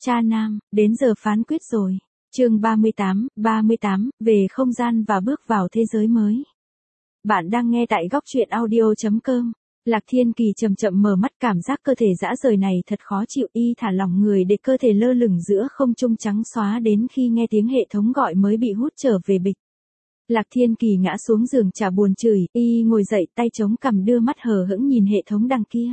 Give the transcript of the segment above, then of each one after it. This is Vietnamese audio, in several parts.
Cha nam, đến giờ phán quyết rồi. Chương 38, về không gian và bước vào thế giới mới. Bạn đang nghe tại góc truyện audio.com. Lạc Thiên Kỳ chậm chậm mở mắt, cảm giác cơ thể rã rời này thật khó chịu, y thả lỏng người để cơ thể lơ lửng giữa không trung trắng xóa đến khi nghe tiếng hệ thống gọi mới bị hút trở về bịch. Lạc Thiên Kỳ ngã xuống giường chả buồn chửi, y ngồi dậy tay chống cằm đưa mắt hờ hững nhìn hệ thống đằng kia.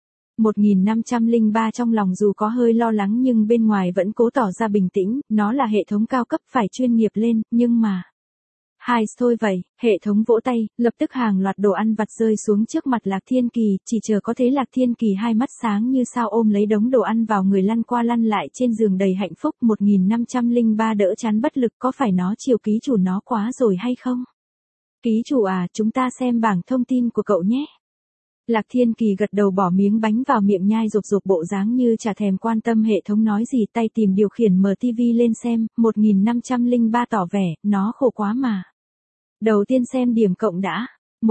1503 trong lòng dù có hơi lo lắng nhưng bên ngoài vẫn cố tỏ ra bình tĩnh, nó là hệ thống cao cấp phải chuyên nghiệp lên, nhưng mà... Hai thôi vậy, hệ thống vỗ tay, lập tức hàng loạt đồ ăn vặt rơi xuống trước mặt Lạc Thiên Kỳ, chỉ chờ có thế Lạc Thiên Kỳ hai mắt sáng như sao ôm lấy đống đồ ăn vào người lăn qua lăn lại trên giường đầy hạnh phúc. 1503 đỡ chán bất lực, có phải nó chiều ký chủ nó quá rồi hay không? Ký chủ à, chúng ta xem bảng thông tin của cậu nhé. Lạc Thiên Kỳ gật đầu bỏ miếng bánh vào miệng nhai rục rục bộ dáng như chả thèm quan tâm hệ thống nói gì, tay tìm điều khiển mở tivi lên xem. 1503 tỏ vẻ, nó khổ quá mà. Đầu tiên xem điểm cộng đã.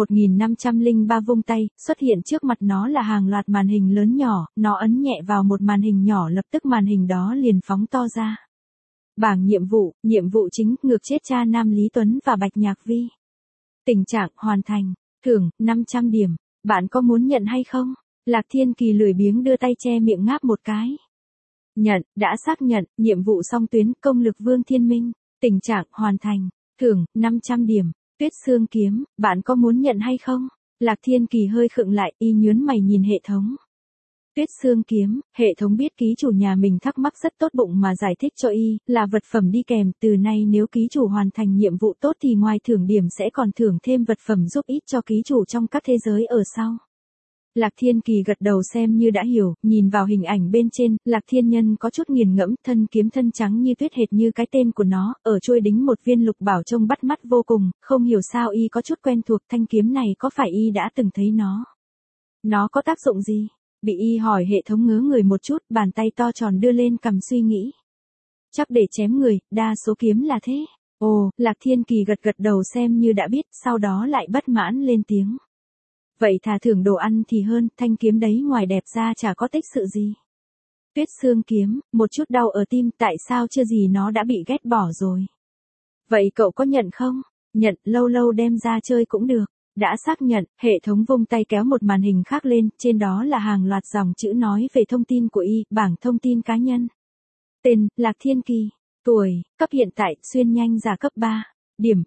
1503 vung tay, xuất hiện trước mặt nó là hàng loạt màn hình lớn nhỏ, nó ấn nhẹ vào một màn hình nhỏ lập tức màn hình đó liền phóng to ra. Bảng nhiệm vụ chính, ngược chết cha nam Lý Tuấn và Bạch Nhạc Vi. Tình trạng hoàn thành, thưởng 500 điểm. Bạn có muốn nhận hay không? Lạc Thiên Kỳ lười biếng đưa tay che miệng ngáp một cái. Nhận, đã xác nhận, nhiệm vụ song tuyến, công lực Vương Thiên Minh. Tình trạng hoàn thành, thưởng 500 điểm. Tuyết Xương Kiếm, bạn có muốn nhận hay không? Lạc Thiên Kỳ hơi khựng lại, y nhướng mày nhìn hệ thống. Tuyết Xương Kiếm, hệ thống biết ký chủ nhà mình thắc mắc rất tốt bụng mà giải thích cho y, là vật phẩm đi kèm, từ nay nếu ký chủ hoàn thành nhiệm vụ tốt thì ngoài thưởng điểm sẽ còn thưởng thêm vật phẩm giúp ích cho ký chủ trong các thế giới ở sau. Lạc Thiên Kỳ gật đầu xem như đã hiểu, nhìn vào hình ảnh bên trên, Lạc Thiên Nhân có chút nghiền ngẫm, thân kiếm thân trắng như tuyết hệt như cái tên của nó, ở chuôi đính một viên lục bảo trông bắt mắt vô cùng, không hiểu sao y có chút quen thuộc, thanh kiếm này có phải y đã từng thấy nó? Nó có tác dụng gì? Bị y hỏi hệ thống ngớ người một chút, bàn tay to tròn đưa lên cầm suy nghĩ. Chắc để chém người, đa số kiếm là thế. Ồ, Lạc Thiên Kỳ gật đầu xem như đã biết, sau đó lại bất mãn lên tiếng. Vậy thà thưởng đồ ăn thì hơn, thanh kiếm đấy ngoài đẹp ra chả có tích sự gì. Tuyết Xương Kiếm, một chút đau ở tim, tại sao chưa gì nó đã bị ghét bỏ rồi. Vậy cậu có nhận không? Nhận, lâu lâu đem ra chơi cũng được. Đã xác nhận, hệ thống vung tay kéo một màn hình khác lên, trên đó là hàng loạt dòng chữ nói về thông tin của y, bảng thông tin cá nhân. Tên, Lạc Thiên Kỳ. Tuổi, cấp hiện tại, xuyên nhanh giả cấp 3. Điểm,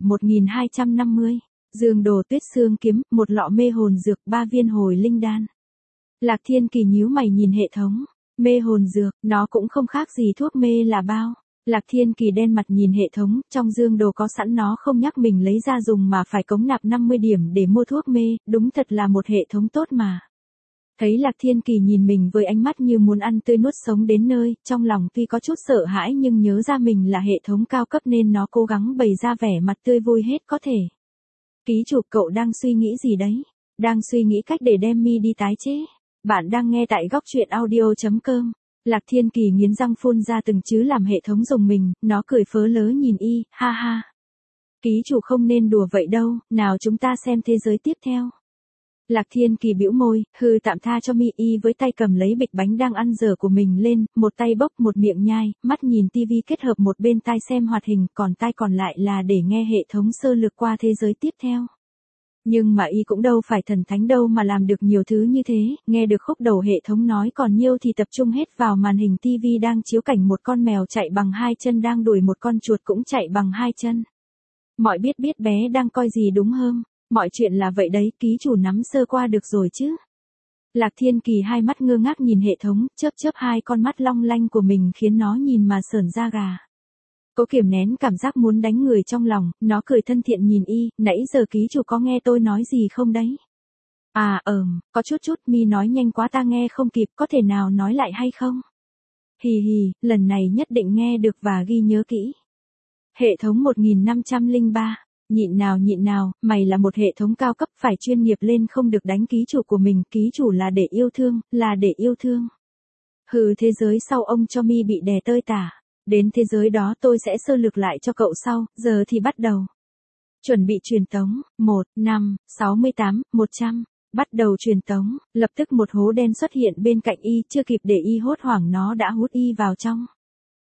1250. Dương đồ Tuyết Xương Kiếm, một lọ mê hồn dược, 3 viên hồi linh đan. Lạc Thiên Kỳ nhíu mày nhìn hệ thống. Mê hồn dược, nó cũng không khác gì thuốc mê là bao. Lạc Thiên Kỳ đen mặt nhìn hệ thống, trong dương đồ có sẵn nó không nhắc mình lấy ra dùng mà phải cống nạp 50 điểm để mua thuốc mê, đúng thật là một hệ thống tốt mà. Thấy Lạc Thiên Kỳ nhìn mình với ánh mắt như muốn ăn tươi nuốt sống đến nơi, trong lòng tuy có chút sợ hãi nhưng nhớ ra mình là hệ thống cao cấp nên nó cố gắng bày ra vẻ mặt tươi vui hết có thể. Ký chủ, cậu đang suy nghĩ gì đấy? Đang suy nghĩ cách để đem mi đi tái chế. Bạn đang nghe tại góc truyện audio.com. Lạc Thiên Kỳ nghiến răng phun ra từng chữ làm hệ thống dùng mình, nó cười phớ lớ nhìn y, ha ha. Ký chủ không nên đùa vậy đâu, nào chúng ta xem thế giới tiếp theo. Lạc Thiên Kỳ bĩu môi, hừ tạm tha cho mi, y với tay cầm lấy bịch bánh đang ăn dở của mình lên, một tay bốc một miệng nhai, mắt nhìn tivi kết hợp một bên tai xem hoạt hình, còn tai còn lại là để nghe hệ thống sơ lược qua thế giới tiếp theo. Nhưng mà y cũng đâu phải thần thánh đâu mà làm được nhiều thứ như thế, nghe được khúc đầu hệ thống nói còn nhiêu thì tập trung hết vào màn hình tivi đang chiếu cảnh một con mèo chạy bằng 2 chân đang đuổi một con chuột cũng chạy bằng 2 chân. Mọi biết bé đang coi gì đúng hơn, mọi chuyện là vậy đấy, ký chủ nắm sơ qua được rồi chứ. Lạc Thiên Kỳ hai mắt ngơ ngác nhìn hệ thống, chớp hai con mắt long lanh của mình khiến nó nhìn mà sởn da gà. Cố kiềm nén cảm giác muốn đánh người trong lòng, nó cười thân thiện nhìn y, nãy giờ ký chủ có nghe tôi nói gì không đấy? À có chút, mi nói nhanh quá ta nghe không kịp, có thể nào nói lại hay không? Hì hì, lần này nhất định nghe được và ghi nhớ kỹ. Hệ thống 1503, nhịn nào, mày là một hệ thống cao cấp phải chuyên nghiệp lên không được đánh ký chủ của mình, ký chủ là để yêu thương. Hừ thế giới sau ông cho mi bị đè tơi tả. Đến thế giới đó tôi sẽ sơ lược lại cho cậu sau, giờ thì bắt đầu. Chuẩn bị truyền tống, 1, 5, 68, 100. Bắt đầu truyền tống, lập tức một hố đen xuất hiện bên cạnh y, chưa kịp để y hốt hoảng nó đã hút y vào trong.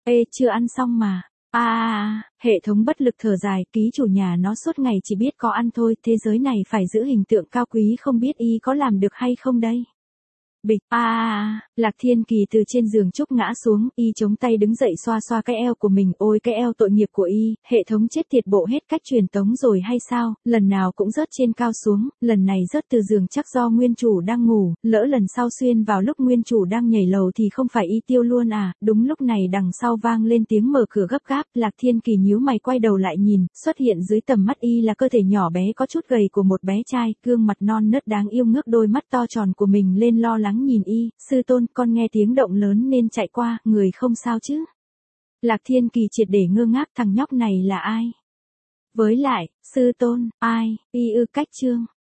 Ê, chưa ăn xong mà. Hệ thống bất lực thở dài, ký chủ nhà nó suốt ngày chỉ biết có ăn thôi, thế giới này phải giữ hình tượng cao quý, không biết y có làm được hay không đây. Bịch, Lạc Thiên Kỳ từ trên giường trúc ngã xuống, y chống tay đứng dậy xoa xoa cái eo của mình, ôi cái eo tội nghiệp của y, hệ thống chết tiệt bộ hết cách truyền tống rồi hay sao, lần nào cũng rớt trên cao xuống, lần này rớt từ giường chắc do nguyên chủ đang ngủ, lỡ lần sau xuyên vào lúc nguyên chủ đang nhảy lầu thì không phải y tiêu luôn à, đúng lúc này đằng sau vang lên tiếng mở cửa gấp gáp, Lạc Thiên Kỳ nhíu mày quay đầu lại nhìn, xuất hiện dưới tầm mắt y là cơ thể nhỏ bé có chút gầy của một bé trai, gương mặt non nớt đáng yêu ngước đôi mắt to tròn của mình lên lo lắng nhìn y, sư tôn, con nghe tiếng động lớn nên chạy qua, người không sao chứ? Lạc Thiên Kỳ triệt để ngơ ngác, thằng nhóc này là ai? Với lại, sư tôn, ai, y ư cách trương.